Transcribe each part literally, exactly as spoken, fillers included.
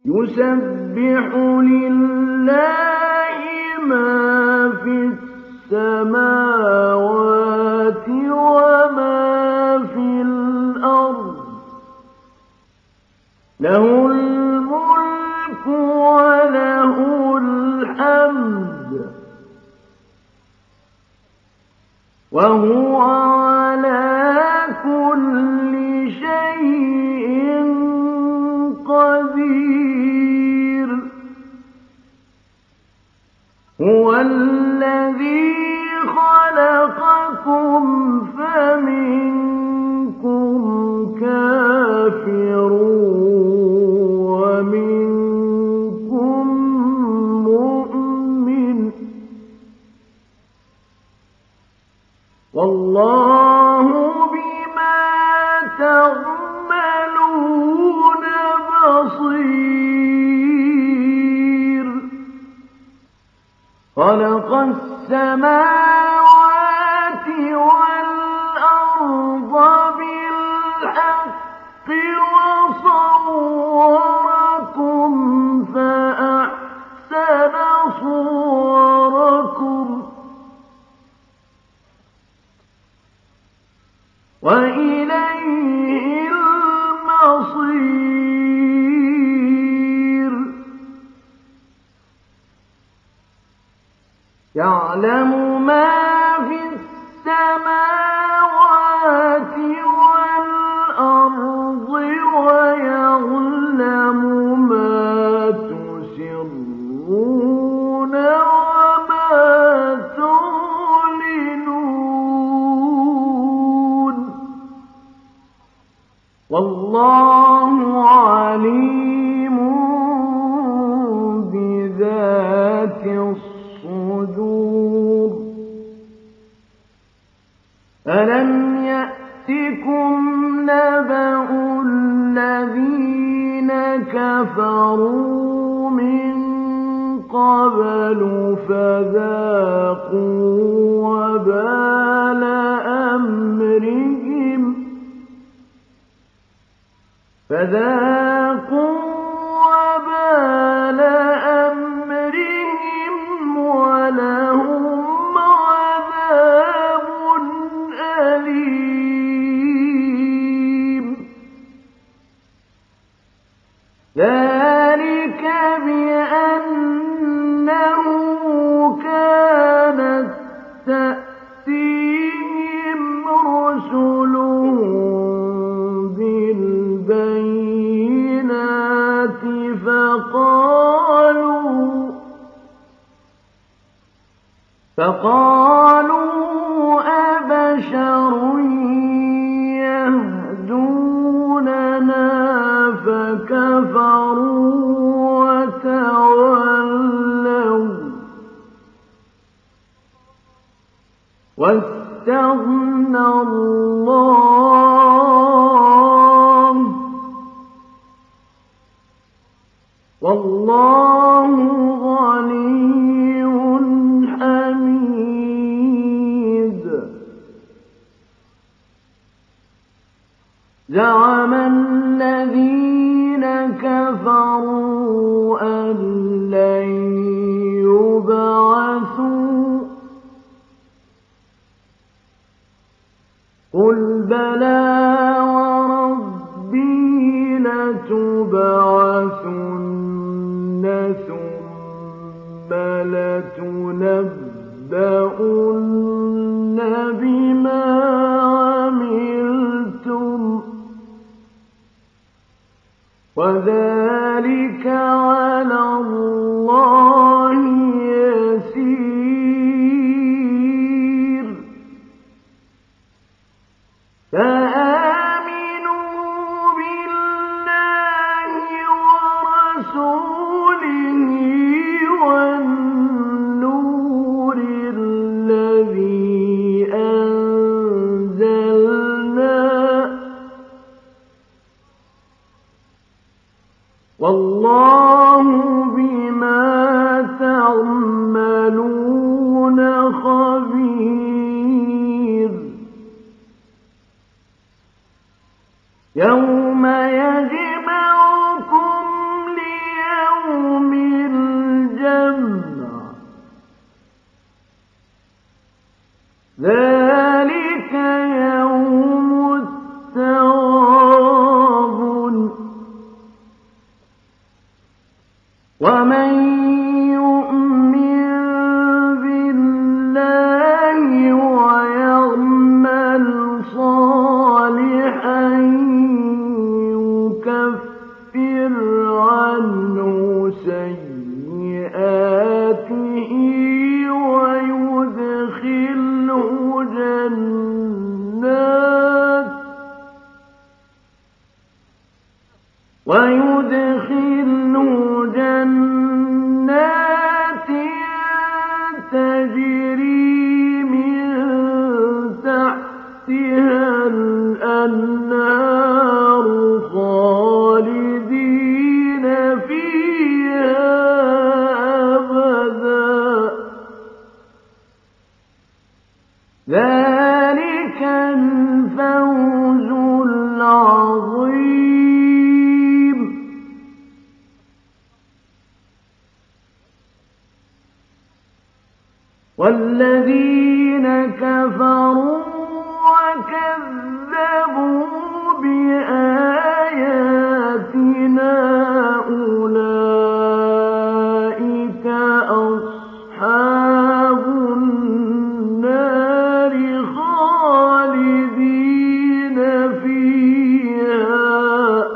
يسبح لله ما في السماوات وما في الأرض له الملك وله الحمد وهو على كل شيء قدير هو الذي خلقكم فمنكم كافر ومنكم مؤمن والله بما تعملون بصير خلق السماوات والأرض بالحق وصوركم فأحسن صوركم وإليه المصير يعلم ما في السماوات والأرض ويعلم ما تسرون وما تعلنون والله عليم بذات الصدور ألم يأتكم نبأ الذين كفروا من قبل فذاقوا وبال أمرهم فذاقوا وبال أمرهم ولهم عذاب أليم ذلك بأنه كانت تأتيهم رسلهم بالبينات فقالوا فقالوا أبشر يهدوننا فكفروا وتولوا واستغنى الله والله غني حميد زعم الذين كفروا أن لن يبعثوا قل بلى وربي لتبعثن ثم لتنبؤن بما عملتم وذلك على الله يسير فآمنوا بالله ورسوله والنور الذي أنزلنا والله بما تعملون خبير يوم يجمعكم ليوم ومن يؤمن بالله ويعمل صالحا يكفر عنه سيئاته ويدخله جنات ويدخله جنات تجري من تحتها الأنهار خالدين فيها أبدا ذلك الفوز العظيم. والذين كفروا وكذبوا بآياتنا أولئك أصحاب النار خالدين فيها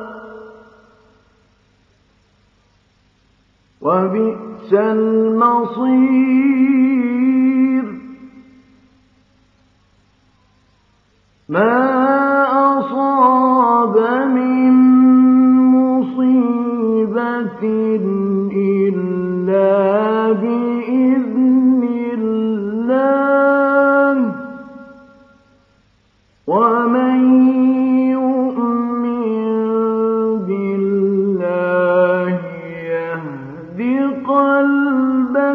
وبئس المصير. ما أصاب من مصيبة إلا بإذن الله ومن يؤمن بالله يهد قلبه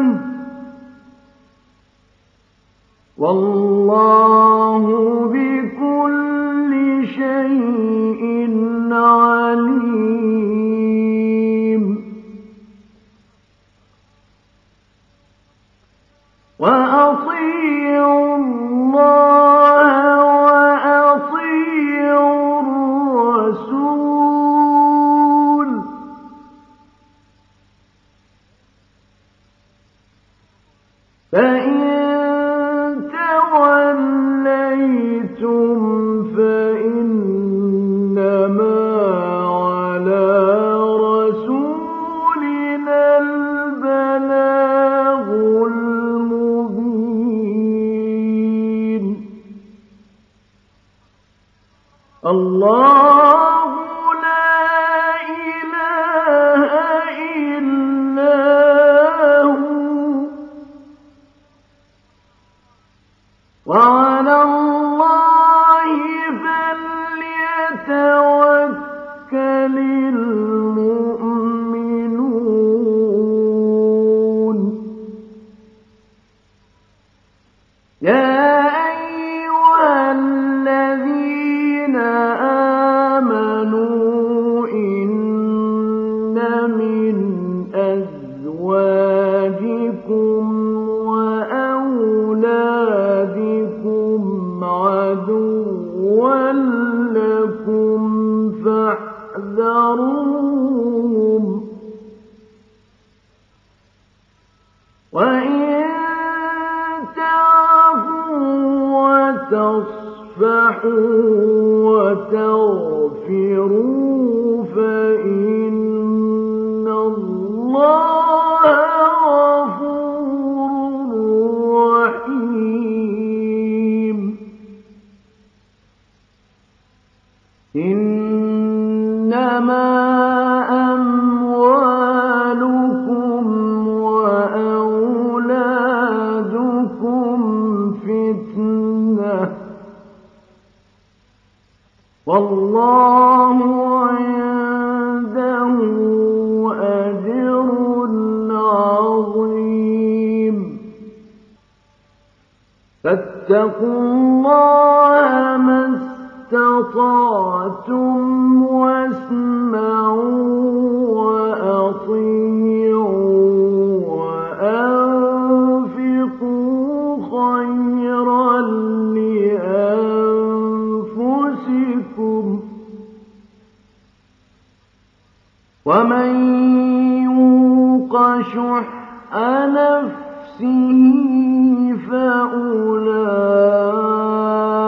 والله بكل شيء عليم. وأطيعوا الله وأطيعوا الرسول فإن توليتم فإنما على رسولنا البلاغ المبين. الله لا إله إلا هو وعلى الله فليتوكل المؤمنون. يا أيها الذين آمنوا إن من أزواجكم وأولادكم عدوا لكم فاحذروهم وإن تعفوا وتصفحوا وتغفروا فإن الله غفور رحيم. إنما أموالكم وأولادكم فتنة والله عنده أجر عظيم. فاتقوا الله ما استطعتم واسمعوا وأطيعوا وأنفقوا خيرا لأنفسكم ومن يوق شح نفسه فأولئك